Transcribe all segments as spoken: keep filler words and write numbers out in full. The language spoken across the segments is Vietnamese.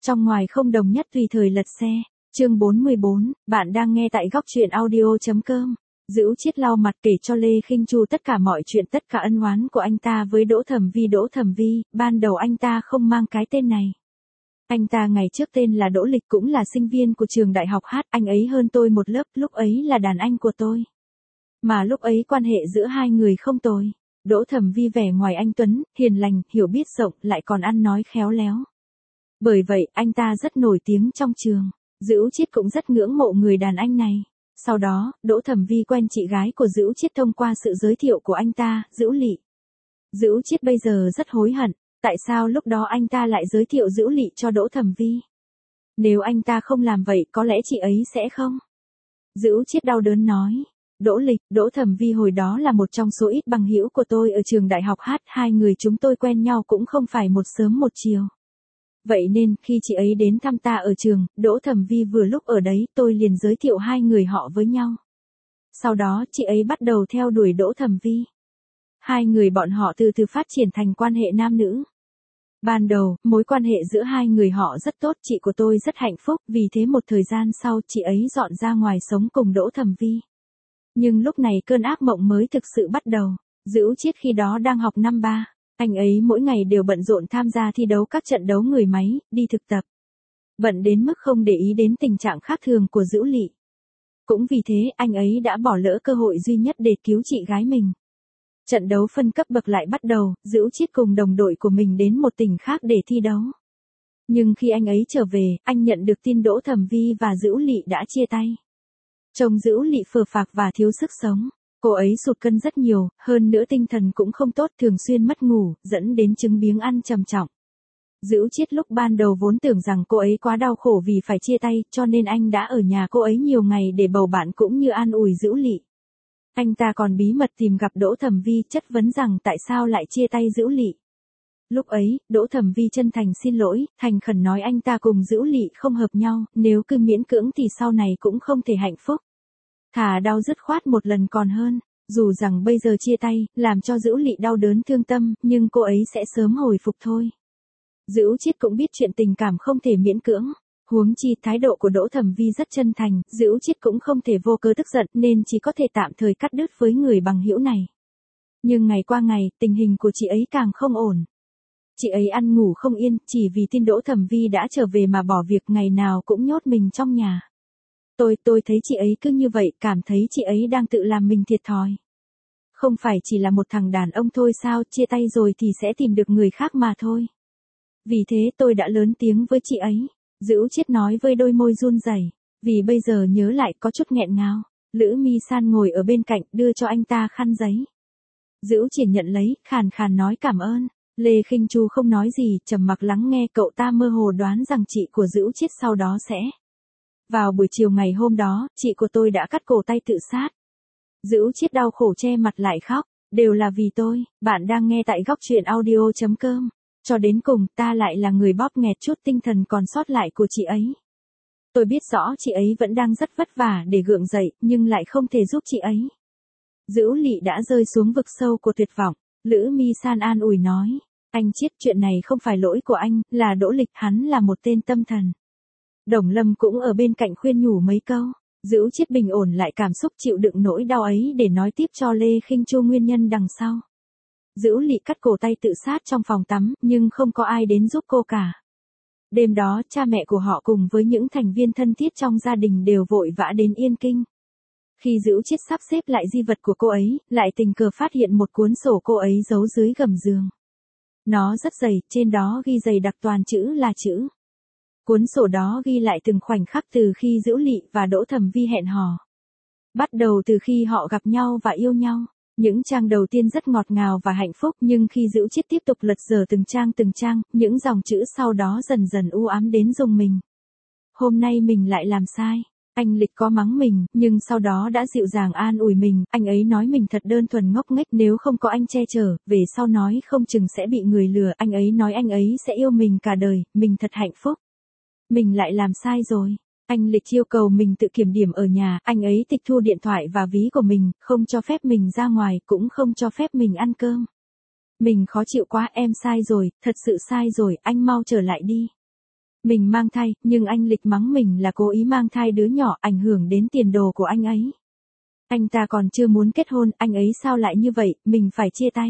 Trong ngoài không đồng nhất tùy thời lật xe. Chương bốn mươi bốn, bạn đang nghe tại góc truyện audio.com. Dữu Chiết lau mặt kể cho Lê Khinh Chu tất cả mọi chuyện, tất cả ân oán của anh ta với Đỗ Thẩm Vi. Đỗ Thẩm Vi, ban đầu anh ta không mang cái tên này. Anh ta ngày trước tên là Đỗ Lịch, cũng là sinh viên của trường đại học hát, anh ấy hơn tôi một lớp, lúc ấy là đàn anh của tôi. Mà lúc ấy quan hệ giữa hai người không tồi. Đỗ Thẩm Vi vẻ ngoài anh tuấn, hiền lành, hiểu biết rộng, lại còn ăn nói khéo léo. Bởi vậy, anh ta rất nổi tiếng trong trường. Dữu Chiết cũng rất ngưỡng mộ người đàn anh này. Sau đó, Đỗ Thẩm Vi quen chị gái của Dữu Chiết thông qua sự giới thiệu của anh ta, Dữu Lị. Dữu Chiết bây giờ rất hối hận, tại sao lúc đó anh ta lại giới thiệu Dữu Lị cho Đỗ Thẩm Vi? Nếu anh ta không làm vậy, có lẽ chị ấy sẽ không? Dữu Chiết đau đớn nói. Đỗ Lịch, Đỗ Thẩm Vi hồi đó là một trong số ít bằng hữu của tôi ở trường đại học hát, hai người chúng tôi quen nhau cũng không phải một sớm một chiều. Vậy nên, khi chị ấy đến thăm ta ở trường, Đỗ Thẩm Vi vừa lúc ở đấy, tôi liền giới thiệu hai người họ với nhau. Sau đó, chị ấy bắt đầu theo đuổi Đỗ Thẩm Vi. Hai người bọn họ từ từ phát triển thành quan hệ nam nữ. Ban đầu, mối quan hệ giữa hai người họ rất tốt, chị của tôi rất hạnh phúc, vì thế một thời gian sau, chị ấy dọn ra ngoài sống cùng Đỗ Thẩm Vi. Nhưng lúc này cơn ác mộng mới thực sự bắt đầu. Dữu Chiết khi đó đang học năm ba. Anh ấy mỗi ngày đều bận rộn tham gia thi đấu các trận đấu người máy, đi thực tập. Bận đến mức không để ý đến tình trạng khác thường của Dữu Lị. Cũng vì thế anh ấy đã bỏ lỡ cơ hội duy nhất để cứu chị gái mình. Trận đấu phân cấp bậc lại bắt đầu, Dữu Chiết cùng đồng đội của mình đến một tỉnh khác để thi đấu. Nhưng khi anh ấy trở về, anh nhận được tin Đỗ Thẩm Vi và Dữu Lị đã chia tay. Trông Dữu Lị phờ phạc và thiếu sức sống. Cô ấy sụt cân rất nhiều, hơn nữa tinh thần cũng không tốt, thường xuyên mất ngủ, dẫn đến chứng biếng ăn trầm trọng. Dữu Chiết lúc ban đầu vốn tưởng rằng cô ấy quá đau khổ vì phải chia tay, cho nên anh đã ở nhà cô ấy nhiều ngày để bầu bạn cũng như an ủi Dữu Lị. Anh ta còn bí mật tìm gặp Đỗ Thẩm Vi, chất vấn rằng tại sao lại chia tay Dữu Lị. Lúc ấy, Đỗ Thẩm Vi chân thành xin lỗi, thành khẩn nói anh ta cùng Dữu Lị không hợp nhau, nếu cứ miễn cưỡng thì sau này cũng không thể hạnh phúc. Thà đau dứt khoát một lần còn hơn, dù rằng bây giờ chia tay, làm cho Dữu Lị đau đớn thương tâm, nhưng cô ấy sẽ sớm hồi phục thôi. Dữu Chiết cũng biết chuyện tình cảm không thể miễn cưỡng, huống chi thái độ của Đỗ Thẩm Vi rất chân thành, Dữu Chiết cũng không thể vô cớ tức giận nên chỉ có thể tạm thời cắt đứt với người bằng hữu này. Nhưng ngày qua ngày, tình hình của chị ấy càng không ổn. Chị ấy ăn ngủ không yên, chỉ vì tin Đỗ Thẩm Vi đã trở về mà bỏ việc, ngày nào cũng nhốt mình trong nhà. Tôi, tôi thấy chị ấy cứ như vậy, cảm thấy chị ấy đang tự làm mình thiệt thòi. Không phải chỉ là một thằng đàn ông thôi sao, chia tay rồi thì sẽ tìm được người khác mà thôi. Vì thế tôi đã lớn tiếng với chị ấy. Dữu Chiết nói với đôi môi run rẩy, vì bây giờ nhớ lại có chút nghẹn ngào. Lữ Mi San ngồi ở bên cạnh, đưa cho anh ta khăn giấy. Dữu Chiết nhận lấy, khàn khàn nói cảm ơn. Lê Khinh Chu không nói gì, trầm mặc lắng nghe, cậu ta mơ hồ đoán rằng chị của Dữu Chiết sau đó sẽ. Vào buổi chiều ngày hôm đó, chị của tôi đã cắt cổ tay tự sát. Dữu Chiết đau khổ che mặt lại khóc, đều là vì tôi. Bạn đang nghe tại góc truyện audio.com. Cho đến cùng, ta lại là người bóp nghẹt chút tinh thần còn sót lại của chị ấy. Tôi biết rõ chị ấy vẫn đang rất vất vả để gượng dậy, nhưng lại không thể giúp chị ấy. Dữu Lị đã rơi xuống vực sâu của tuyệt vọng. Lữ Mi San an ủi nói, anh Chiết, chuyện này không phải lỗi của anh, là Đỗ Lịch, hắn là một tên tâm thần. Đồng Lâm cũng ở bên cạnh khuyên nhủ mấy câu. Dữu Chiết bình ổn lại cảm xúc, chịu đựng nỗi đau ấy để nói tiếp cho Lê Khinh Chu nguyên nhân đằng sau. Dữu Lị cắt cổ tay tự sát trong phòng tắm, nhưng không có ai đến giúp cô cả. Đêm đó, cha mẹ của họ cùng với những thành viên thân thiết trong gia đình đều vội vã đến Yên Kinh. Khi Dữu Chiết sắp xếp lại di vật của cô ấy, lại tình cờ phát hiện một cuốn sổ cô ấy giấu dưới gầm giường. Nó rất dày, trên đó ghi dày đặc toàn chữ là chữ. Cuốn sổ đó ghi lại từng khoảnh khắc từ khi Dữu Lị và Đỗ Thẩm Vi hẹn hò. Bắt đầu từ khi họ gặp nhau và yêu nhau. Những trang đầu tiên rất ngọt ngào và hạnh phúc, nhưng khi Dữu Chiết tiếp tục lật dở từng trang từng trang, những dòng chữ sau đó dần dần u ám đến rùng mình. Hôm nay mình lại làm sai. Anh Lịch có mắng mình, nhưng sau đó đã dịu dàng an ủi mình, anh ấy nói mình thật đơn thuần ngốc nghếch, nếu không có anh che chở, về sau nói không chừng sẽ bị người lừa, anh ấy nói anh ấy sẽ yêu mình cả đời, mình thật hạnh phúc. Mình lại làm sai rồi. Anh Lịch yêu cầu mình tự kiểm điểm ở nhà, anh ấy tịch thu điện thoại và ví của mình, không cho phép mình ra ngoài, cũng không cho phép mình ăn cơm. Mình khó chịu quá, em sai rồi, thật sự sai rồi, anh mau trở lại đi. Mình mang thai, nhưng anh Lịch mắng mình là cố ý mang thai đứa nhỏ, ảnh hưởng đến tiền đồ của anh ấy. Anh ta còn chưa muốn kết hôn, anh ấy sao lại như vậy, mình phải chia tay.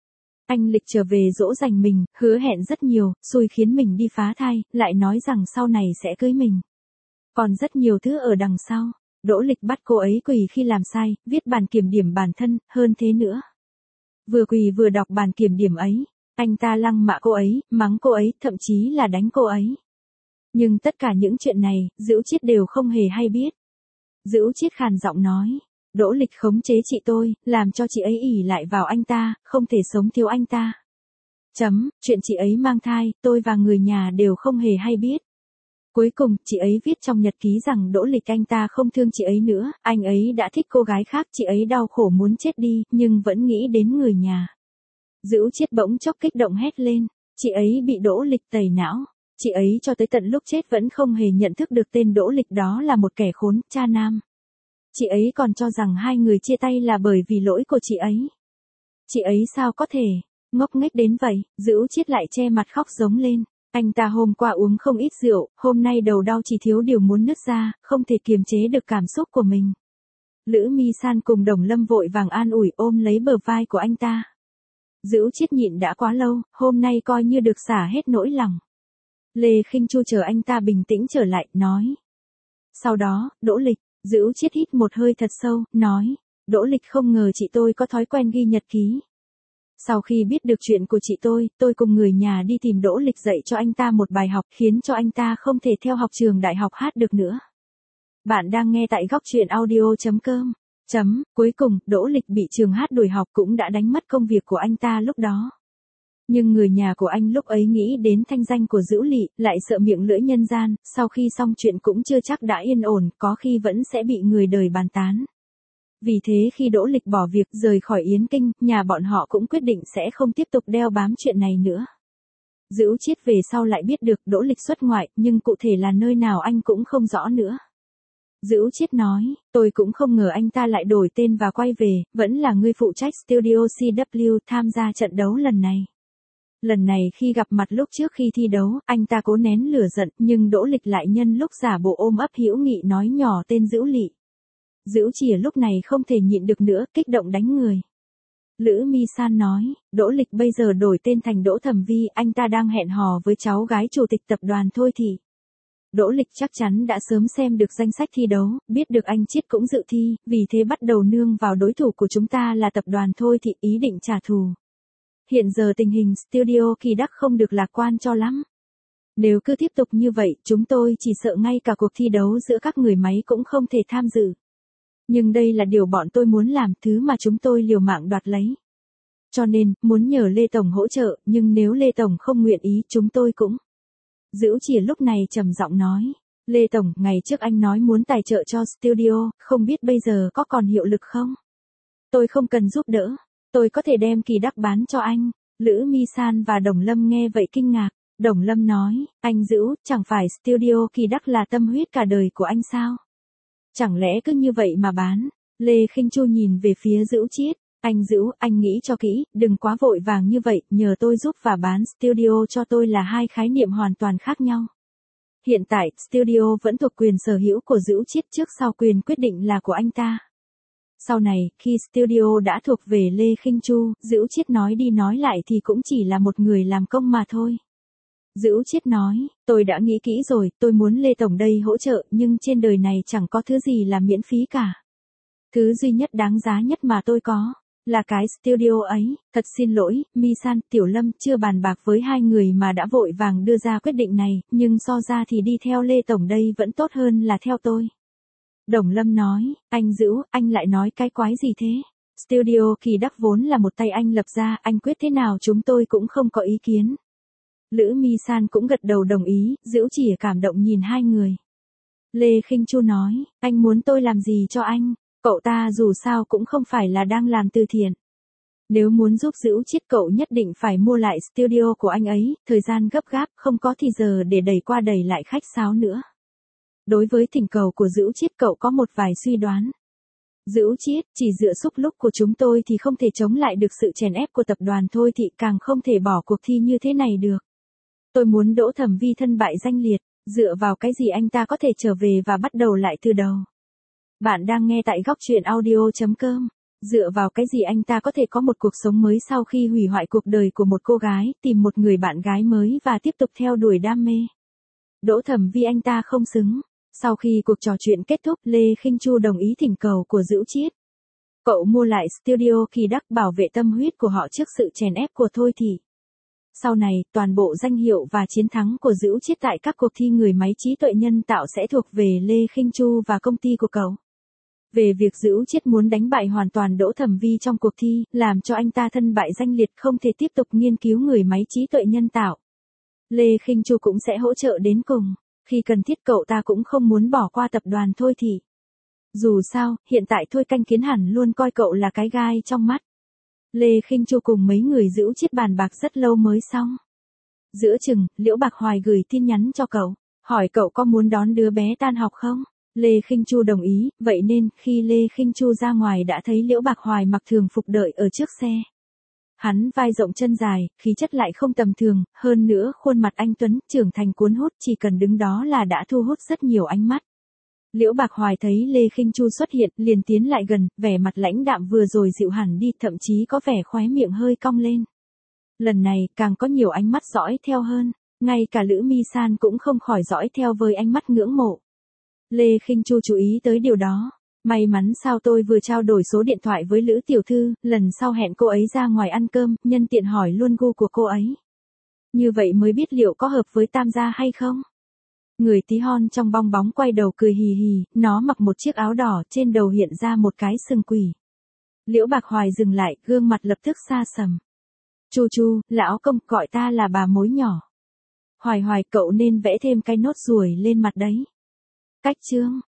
Anh Lịch trở về dỗ dành mình, hứa hẹn rất nhiều, xui khiến mình đi phá thai, lại nói rằng sau này sẽ cưới mình. Còn rất nhiều thứ ở đằng sau. Đỗ Lịch bắt cô ấy quỳ khi làm sai, viết bản kiểm điểm bản thân, hơn thế nữa. Vừa quỳ vừa đọc bản kiểm điểm ấy, anh ta lăng mạ cô ấy, mắng cô ấy, thậm chí là đánh cô ấy. Nhưng tất cả những chuyện này, Dữu Chiết đều không hề hay biết. Dữu Chiết khàn giọng nói, Đỗ Lịch khống chế chị tôi, làm cho chị ấy ỷ lại vào anh ta, không thể sống thiếu anh ta. Chấm, chuyện chị ấy mang thai, tôi và người nhà đều không hề hay biết. Cuối cùng, chị ấy viết trong nhật ký rằng Đỗ Lịch anh ta không thương chị ấy nữa, anh ấy đã thích cô gái khác, chị ấy đau khổ muốn chết đi, nhưng vẫn nghĩ đến người nhà. Dữu Chiết bỗng chốc kích động hét lên, chị ấy bị Đỗ Lịch tẩy não. Chị ấy cho tới tận lúc chết vẫn không hề nhận thức được tên Đỗ Lịch đó là một kẻ khốn, cha nam. Chị ấy còn cho rằng hai người chia tay là bởi vì lỗi của chị ấy. Chị ấy sao có thể, ngốc nghếch đến vậy, Dữu Chiết lại che mặt khóc giống lên. Anh ta hôm qua uống không ít rượu, hôm nay đầu đau chỉ thiếu điều muốn nứt ra, không thể kiềm chế được cảm xúc của mình. Lữ Mi San cùng Đồng Lâm vội vàng an ủi ôm lấy bờ vai của anh ta. Dữu Chiết nhịn đã quá lâu, hôm nay coi như được xả hết nỗi lòng. Lê Khinh Chu chờ anh ta bình tĩnh trở lại, nói. Sau đó, Đỗ Lịch, Dữu Chiết hít một hơi thật sâu, nói. Đỗ Lịch không ngờ chị tôi có thói quen ghi nhật ký. Sau khi biết được chuyện của chị tôi, tôi cùng người nhà đi tìm Đỗ Lịch dạy cho anh ta một bài học khiến cho anh ta không thể theo học trường đại học hát được nữa. Bạn đang nghe tại góc truyện audio chấm com. Chấm, cuối cùng, Đỗ Lịch bị trường hát đuổi học cũng đã đánh mất công việc của anh ta lúc đó. Nhưng người nhà của anh lúc ấy nghĩ đến thanh danh của Dữu Lị, lại sợ miệng lưỡi nhân gian, sau khi xong chuyện cũng chưa chắc đã yên ổn, có khi vẫn sẽ bị người đời bàn tán. Vì thế khi Đỗ Lịch bỏ việc rời khỏi Yến Kinh, nhà bọn họ cũng quyết định sẽ không tiếp tục đeo bám chuyện này nữa. Dữu Chiết về sau lại biết được Đỗ Lịch xuất ngoại, nhưng cụ thể là nơi nào anh cũng không rõ nữa. Dữu Chiết nói, tôi cũng không ngờ anh ta lại đổi tên và quay về, vẫn là người phụ trách Studio xê vê tham gia trận đấu lần này. Lần này khi gặp mặt lúc trước khi thi đấu, anh ta cố nén lửa giận, nhưng Đỗ Lịch lại nhân lúc giả bộ ôm ấp hữu nghị nói nhỏ tên Dữu Lị. Dữu Chìa lúc này không thể nhịn được nữa, kích động đánh người. Lữ Mi San nói, Đỗ Lịch bây giờ đổi tên thành Đỗ Thẩm Vi, anh ta đang hẹn hò với cháu gái chủ tịch tập đoàn Thôi Thị. Đỗ Lịch chắc chắn đã sớm xem được danh sách thi đấu, biết được anh Chiết cũng dự thi, vì thế bắt đầu nương vào đối thủ của chúng ta là tập đoàn Thôi Thị, ý định trả thù. Hiện giờ tình hình Studio Kỳ Đắc không được lạc quan cho lắm. Nếu cứ tiếp tục như vậy, chúng tôi chỉ sợ ngay cả cuộc thi đấu giữa các người máy cũng không thể tham dự. Nhưng đây là điều bọn tôi muốn làm, thứ mà chúng tôi liều mạng đoạt lấy. Cho nên, muốn nhờ Lê Tổng hỗ trợ, nhưng nếu Lê Tổng không nguyện ý, chúng tôi cũng. Dữu Chìa lúc này trầm giọng nói. Lê Tổng, ngày trước anh nói muốn tài trợ cho studio, không biết bây giờ có còn hiệu lực không? Tôi không cần giúp đỡ. Tôi có thể đem Kỳ Đắc bán cho anh. Lữ Mi San và Đồng Lâm nghe vậy kinh ngạc. Đồng Lâm nói, anh Dữu, chẳng phải studio Kỳ Đắc là tâm huyết cả đời của anh sao? Chẳng lẽ cứ như vậy mà bán? Lê Khinh Chu nhìn về phía Dữu Chiết. Anh Dữu, anh nghĩ cho kỹ, đừng quá vội vàng như vậy, nhờ tôi giúp và bán studio cho tôi là hai khái niệm hoàn toàn khác nhau. Hiện tại, studio vẫn thuộc quyền sở hữu của Dữu Chiết, trước sau quyền quyết định là của anh ta. Sau này, khi studio đã thuộc về Lê Khinh Chu, Dữu Chiết nói đi nói lại thì cũng chỉ là một người làm công mà thôi. Dữu Chiết nói, tôi đã nghĩ kỹ rồi, tôi muốn Lê Tổng đây hỗ trợ, nhưng trên đời này chẳng có thứ gì là miễn phí cả. Thứ duy nhất đáng giá nhất mà tôi có, là cái studio ấy. Thật xin lỗi, Mi San, Tiểu Lâm chưa bàn bạc với hai người mà đã vội vàng đưa ra quyết định này, nhưng so ra thì đi theo Lê Tổng đây vẫn tốt hơn là theo tôi. Đồng Lâm nói, anh Dữu, anh lại nói cái quái gì thế? Studio Kỳ Đắc vốn là một tay anh lập ra, anh quyết thế nào chúng tôi cũng không có ý kiến. Lữ Mi San cũng gật đầu đồng ý, Dữu Chìa cảm động nhìn hai người. Lê Khinh Chu nói, anh muốn tôi làm gì cho anh? Cậu ta dù sao cũng không phải là đang làm từ thiện. Nếu muốn giúp Dữu Chiết cậu nhất định phải mua lại studio của anh ấy, thời gian gấp gáp, không có thì giờ để đẩy qua đẩy lại khách sáo nữa. Đối với thỉnh cầu của Dữu Chiết cậu có một vài suy đoán. Dữu Chiết, chỉ dựa xúc lúc của chúng tôi thì không thể chống lại được sự chèn ép của tập đoàn Thôi Thị, càng không thể bỏ cuộc thi như thế này được. Tôi muốn Đỗ Thẩm Vi thân bại danh liệt. Dựa vào cái gì anh ta có thể trở về và bắt đầu lại từ đầu? Bạn đang nghe tại góc truyện audio.com. Dựa vào cái gì anh ta có thể có một cuộc sống mới sau khi hủy hoại cuộc đời của một cô gái, tìm một người bạn gái mới và tiếp tục theo đuổi đam mê? Đỗ Thẩm Vi anh ta không xứng. Sau khi cuộc trò chuyện kết thúc, Lê Khinh Chu đồng ý thỉnh cầu của Dữu Chiết. Cậu mua lại studio Kỳ Đắc bảo vệ tâm huyết của họ trước sự chèn ép của Thôi Thị. Sau này, toàn bộ danh hiệu và chiến thắng của Dữu Chiết tại các cuộc thi người máy trí tuệ nhân tạo sẽ thuộc về Lê Khinh Chu và công ty của cậu. Về việc Dữu Chiết muốn đánh bại hoàn toàn Đỗ Thẩm Vi trong cuộc thi, làm cho anh ta thân bại danh liệt không thể tiếp tục nghiên cứu người máy trí tuệ nhân tạo, Lê Khinh Chu cũng sẽ hỗ trợ đến cùng. Khi cần thiết cậu ta cũng không muốn bỏ qua tập đoàn Thôi Thị. Dù sao, hiện tại Thôi Canh Kiến hẳn luôn coi cậu là cái gai trong mắt. Lê Khinh Chu cùng mấy người Dữu Chiết bàn bạc rất lâu mới xong. Giữa chừng, Liễu Bạc Hoài gửi tin nhắn cho cậu, hỏi cậu có muốn đón đứa bé tan học không? Lê Khinh Chu đồng ý, vậy nên khi Lê Khinh Chu ra ngoài đã thấy Liễu Bạc Hoài mặc thường phục đợi ở trước xe. Hắn vai rộng chân dài, khí chất lại không tầm thường, hơn nữa khuôn mặt anh tuấn, trưởng thành cuốn hút, chỉ cần đứng đó là đã thu hút rất nhiều ánh mắt. Liễu Bạc Hoài thấy Lê Khinh Chu xuất hiện, liền tiến lại gần, vẻ mặt lãnh đạm vừa rồi dịu hẳn đi, thậm chí có vẻ khóe miệng hơi cong lên. Lần này, càng có nhiều ánh mắt dõi theo hơn, ngay cả Lữ Mi San cũng không khỏi dõi theo với ánh mắt ngưỡng mộ. Lê Khinh Chu chú ý tới điều đó. May mắn sao tôi vừa trao đổi số điện thoại với Lữ tiểu thư, lần sau hẹn cô ấy ra ngoài ăn cơm, nhân tiện hỏi luôn gu của cô ấy. Như vậy mới biết liệu có hợp với Tam gia hay không. Người tí hon trong bong bóng quay đầu cười hì hì, nó mặc một chiếc áo đỏ, trên đầu hiện ra một cái sừng quỷ. Liễu Bạc Hoài dừng lại, gương mặt lập tức xa sầm. Chu Chu, lão công gọi ta là bà mối nhỏ. Hoài Hoài, cậu nên vẽ thêm cái nốt ruồi lên mặt đấy. Cách chương.